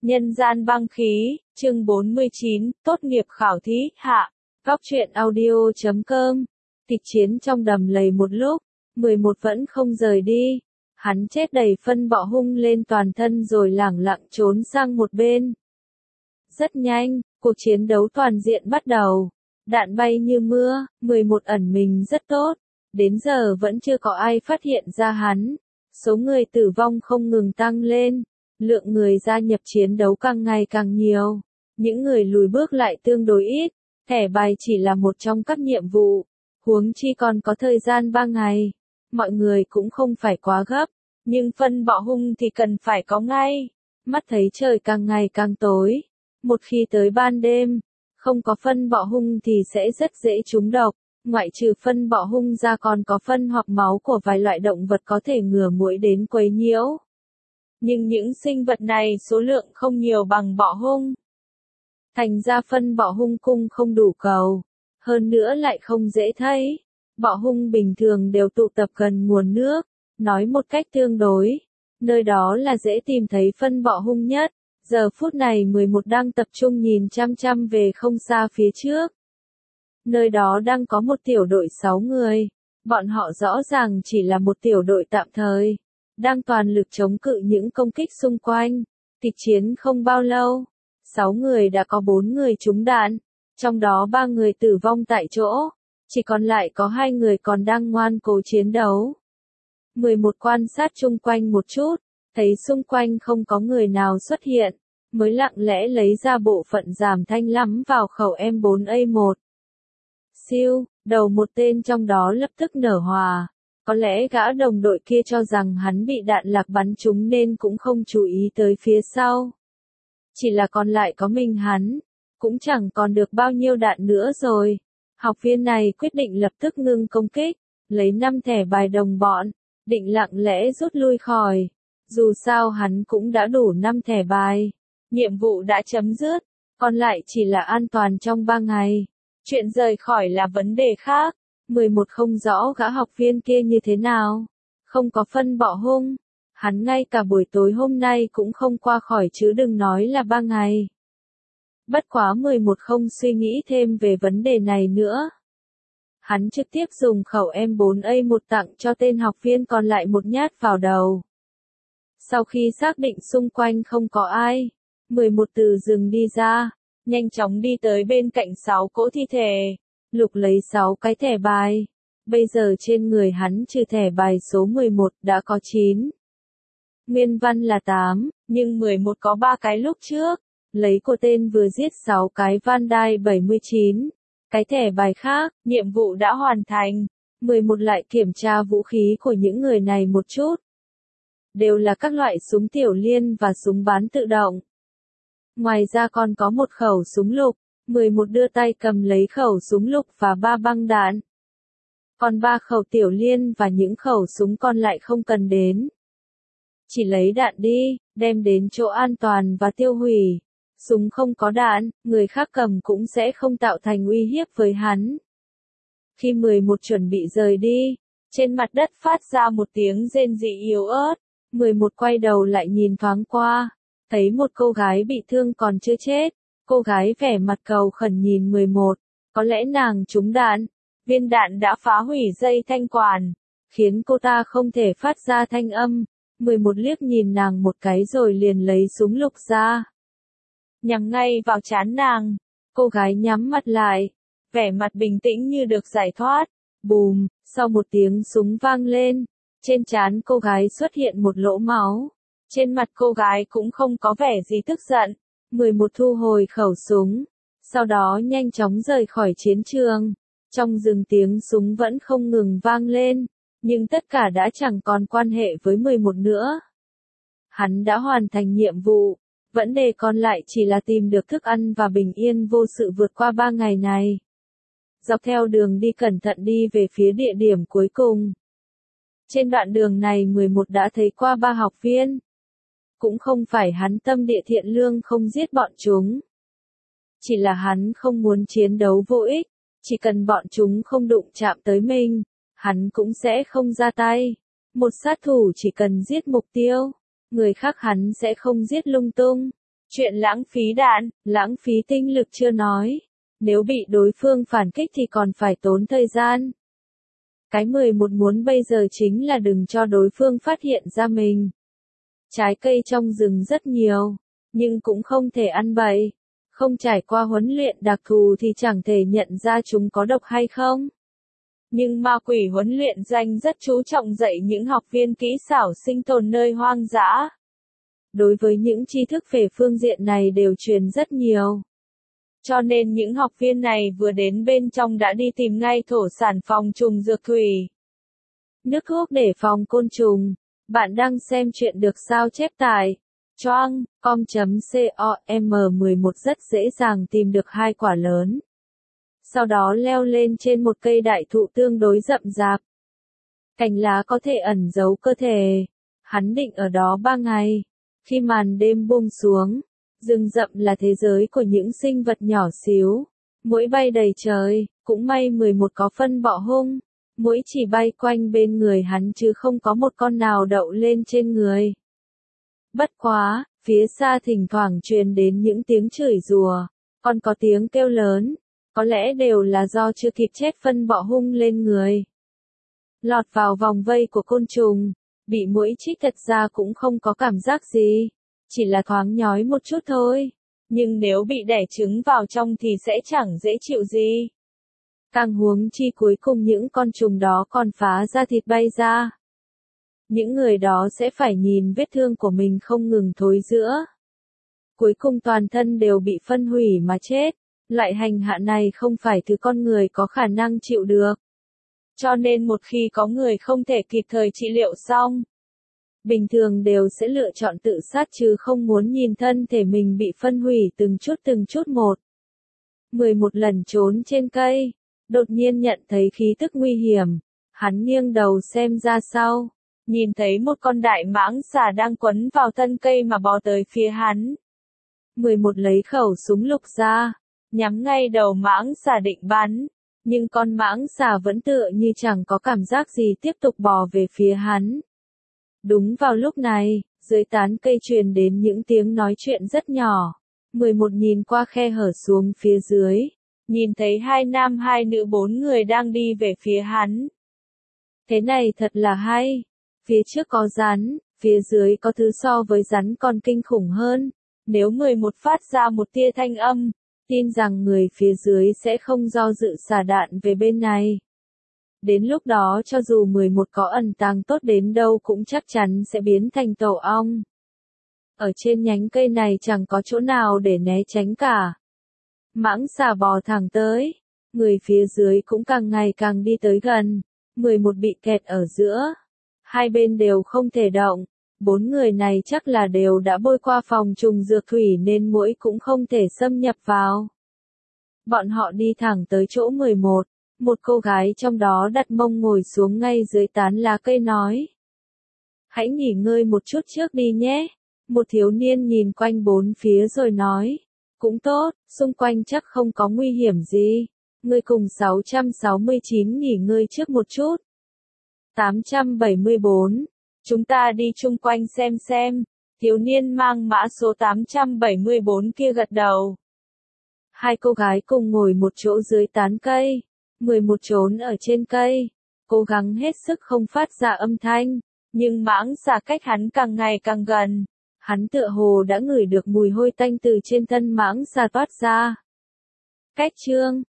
Nhân gian băng khí, chương 49, tốt nghiệp khảo thí, hạ. Góc truyện audio.com. Kịch chiến trong đầm lầy một lúc, 11 vẫn không rời đi. Hắn chết đầy phân bọ hung lên toàn thân rồi lẳng lặng trốn sang một bên. Rất nhanh, cuộc chiến đấu toàn diện bắt đầu. Đạn bay như mưa, 11 ẩn mình rất tốt. Đến giờ vẫn chưa có ai phát hiện ra hắn. Số người tử vong không ngừng tăng lên. Lượng người gia nhập chiến đấu càng ngày càng nhiều. Những người lùi bước lại tương đối ít. Thẻ bài chỉ là một trong các nhiệm vụ. Huống chi còn có thời gian 3 ngày. Mọi người cũng không phải quá gấp. Nhưng phân bọ hung thì cần phải có ngay. Mắt thấy trời càng ngày càng tối. Một khi tới ban đêm, không có phân bọ hung thì sẽ rất dễ trúng độc. Ngoại trừ phân bọ hung ra còn có phân hoặc máu của vài loại động vật có thể ngừa muỗi đến quấy nhiễu. Nhưng những sinh vật này số lượng không nhiều bằng bọ hung. Thành ra phân bọ hung cung không đủ cầu. Hơn nữa lại không dễ thấy. Bọ hung bình thường đều tụ tập gần nguồn nước. Nói một cách tương đối, nơi đó là dễ tìm thấy phân bọ hung nhất. Giờ phút này 11 đang tập trung nhìn chăm chăm về không xa phía trước. Nơi đó đang có một tiểu đội 6 người. Bọn họ rõ ràng chỉ là một tiểu đội tạm thời. Đang toàn lực chống cự những công kích xung quanh. Kịch chiến không bao lâu. 6 người đã có 4 người trúng đạn. Trong đó 3 người tử vong tại chỗ. Chỉ còn lại có 2 người còn đang ngoan cố chiến đấu. 11 quan sát chung quanh một chút. Thấy xung quanh không có người nào xuất hiện. Mới lặng lẽ lấy ra bộ phận giảm thanh lắm vào khẩu M4A1. Siêu, đầu một tên trong đó lập tức nở hòa. Có lẽ gã đồng đội kia cho rằng hắn bị đạn lạc bắn trúng nên cũng không chú ý tới phía sau. Chỉ là còn lại có mình hắn. Cũng chẳng còn được bao nhiêu đạn nữa rồi. Học viên này quyết định lập tức ngưng công kích. Lấy 5 thẻ bài đồng bọn. Định lặng lẽ rút lui khỏi. Dù sao hắn cũng đã đủ 5 thẻ bài. Nhiệm vụ đã chấm dứt. Còn lại chỉ là an toàn trong 3 ngày. Chuyện rời khỏi là vấn đề khác. 11 không rõ gã học viên kia như thế nào. Không có phân bọ hung. Hắn ngay cả buổi tối hôm nay cũng không qua khỏi chứ đừng nói là 3 ngày. Bất quá 11 không suy nghĩ thêm về vấn đề này nữa. Hắn trực tiếp dùng khẩu M4A1 tặng cho tên học viên còn lại một nhát vào đầu. Sau khi xác định xung quanh không có ai, 11 từ rừng đi ra, nhanh chóng đi tới bên cạnh 6 cỗ thi thể, lục lấy 6 cái thẻ bài. Bây giờ trên người hắn trừ thẻ bài số 11 đã có 9. Nguyên văn là 8, nhưng 11 có 3 cái lúc trước, lấy của tên vừa giết 6 cái Vandai 79. Cái thẻ bài khác, nhiệm vụ đã hoàn thành. 11 lại kiểm tra vũ khí của những người này một chút. Đều là các loại súng tiểu liên và súng bán tự động. Ngoài ra còn có một khẩu súng lục. 11 đưa tay cầm lấy khẩu súng lục và 3 băng đạn. Còn 3 khẩu tiểu liên và những khẩu súng còn lại không cần đến. Chỉ lấy đạn đi, đem đến chỗ an toàn và tiêu hủy. Súng không có đạn, người khác cầm cũng sẽ không tạo thành uy hiếp với hắn. Khi 11 chuẩn bị rời đi, trên mặt đất phát ra một tiếng rên rỉ yếu ớt. 11 quay đầu lại nhìn thoáng qua, thấy một cô gái bị thương còn chưa chết. Cô gái vẻ mặt cầu khẩn nhìn 11, có lẽ nàng trúng đạn. Viên đạn đã phá hủy dây thanh quản, khiến cô ta không thể phát ra thanh âm. 11 liếc nhìn nàng một cái rồi liền lấy súng lục ra. Nhắm ngay vào trán nàng. Cô gái nhắm mắt lại. Vẻ mặt bình tĩnh như được giải thoát. Bùm, sau một tiếng súng vang lên. Trên trán cô gái xuất hiện một lỗ máu. Trên mặt cô gái cũng không có vẻ gì tức giận. 11 thu hồi khẩu súng. Sau đó nhanh chóng rời khỏi chiến trường. Trong rừng tiếng súng vẫn không ngừng vang lên. Nhưng tất cả đã chẳng còn quan hệ với 11 nữa. Hắn đã hoàn thành nhiệm vụ. Vấn đề còn lại chỉ là tìm được thức ăn và bình yên vô sự vượt qua 3 ngày này. Dọc theo đường đi cẩn thận đi về phía địa điểm cuối cùng. Trên đoạn đường này 11 đã thấy qua 3 học viên. Cũng không phải hắn tâm địa thiện lương không giết bọn chúng. Chỉ là hắn không muốn chiến đấu vô ích. Chỉ cần bọn chúng không đụng chạm tới mình, hắn cũng sẽ không ra tay. Một sát thủ chỉ cần giết mục tiêu. Người khác hắn sẽ không giết lung tung. Chuyện lãng phí đạn, lãng phí tinh lực chưa nói. Nếu bị đối phương phản kích thì còn phải tốn thời gian. Cái 11 muốn bây giờ chính là đừng cho đối phương phát hiện ra mình. Trái cây trong rừng rất nhiều, nhưng cũng không thể ăn bậy. Không trải qua huấn luyện đặc thù thì chẳng thể nhận ra chúng có độc hay không. Nhưng ma quỷ huấn luyện danh rất chú trọng dạy những học viên kỹ xảo sinh tồn nơi hoang dã. Đối với những tri thức về phương diện này đều truyền rất nhiều. Cho nên những học viên này vừa đến bên trong đã đi tìm ngay thổ sản phòng trùng dược thủy. Nước thuốc để phòng côn trùng. Bạn đang xem chuyện được sao chép tại choang.com.com11 rất dễ dàng tìm được 2 quả lớn. Sau đó leo lên trên một cây đại thụ tương đối rậm rạp. Cành lá có thể ẩn giấu cơ thể. Hắn định ở đó 3 ngày. Khi màn đêm buông xuống, rừng rậm là thế giới của những sinh vật nhỏ xíu. Muỗi bay đầy trời, cũng may 11 có phân bọ hung. Muỗi chỉ bay quanh bên người hắn chứ không có một con nào đậu lên trên người. Bất quá, phía xa thỉnh thoảng truyền đến những tiếng chửi rủa, còn có tiếng kêu lớn, có lẽ đều là do chưa kịp chết phân bọ hung lên người. Lọt vào vòng vây của côn trùng, bị muỗi chích thật ra cũng không có cảm giác gì, chỉ là thoáng nhói một chút thôi, nhưng nếu bị đẻ trứng vào trong thì sẽ chẳng dễ chịu gì. Càng huống chi cuối cùng những con trùng đó còn phá ra thịt bay ra. Những người đó sẽ phải nhìn vết thương của mình không ngừng thối rữa. Cuối cùng toàn thân đều bị phân hủy mà chết. Loại hành hạ này không phải thứ con người có khả năng chịu được. Cho nên một khi có người không thể kịp thời trị liệu xong, bình thường đều sẽ lựa chọn tự sát chứ không muốn nhìn thân thể mình bị phân hủy từng chút một. 11 lần trốn trên cây, đột nhiên nhận thấy khí tức nguy hiểm, hắn nghiêng đầu xem ra sau, nhìn thấy một con đại mãng xà đang quấn vào thân cây mà bò tới phía hắn. 11 lấy khẩu súng lục ra, nhắm ngay đầu mãng xà định bắn, nhưng con mãng xà vẫn tựa như chẳng có cảm giác gì tiếp tục bò về phía hắn. Đúng vào lúc này, dưới tán cây truyền đến những tiếng nói chuyện rất nhỏ. 11 nhìn qua khe hở xuống phía dưới, nhìn thấy 2 nam 2 nữ 4 người đang đi về phía hắn. Thế này thật là hay. Phía trước có rắn, phía dưới có thứ so với rắn còn kinh khủng hơn. Nếu 11 phát ra một tia thanh âm, tin rằng người phía dưới sẽ không do dự xả đạn về bên này. Đến lúc đó cho dù 11 có ẩn tàng tốt đến đâu cũng chắc chắn sẽ biến thành tổ ong. Ở trên nhánh cây này chẳng có chỗ nào để né tránh cả. Mãng xà bò thẳng tới, người phía dưới cũng càng ngày càng đi tới gần. 11 bị kẹt ở giữa. Hai bên đều không thể động. 4 người này chắc là đều đã bôi qua phòng trùng dược thủy nên muỗi cũng không thể xâm nhập vào. Bọn họ đi thẳng tới chỗ 11. Một cô gái trong đó đặt mông ngồi xuống ngay dưới tán lá cây nói. Hãy nghỉ ngơi một chút trước đi nhé. Một thiếu niên nhìn quanh bốn phía rồi nói. Cũng tốt, xung quanh chắc không có nguy hiểm gì. Ngươi cùng 669 nghỉ ngơi trước một chút. 874. Chúng ta đi chung quanh xem. Thiếu niên mang mã số 874 kia gật đầu. Hai cô gái cùng ngồi một chỗ dưới tán cây. 11 trốn ở trên cây. Cố gắng hết sức không phát ra âm thanh. Nhưng mãng xà cách hắn càng ngày càng gần. Hắn tựa hồ đã ngửi được mùi hôi tanh từ trên thân mãng xà toát ra. Cách chương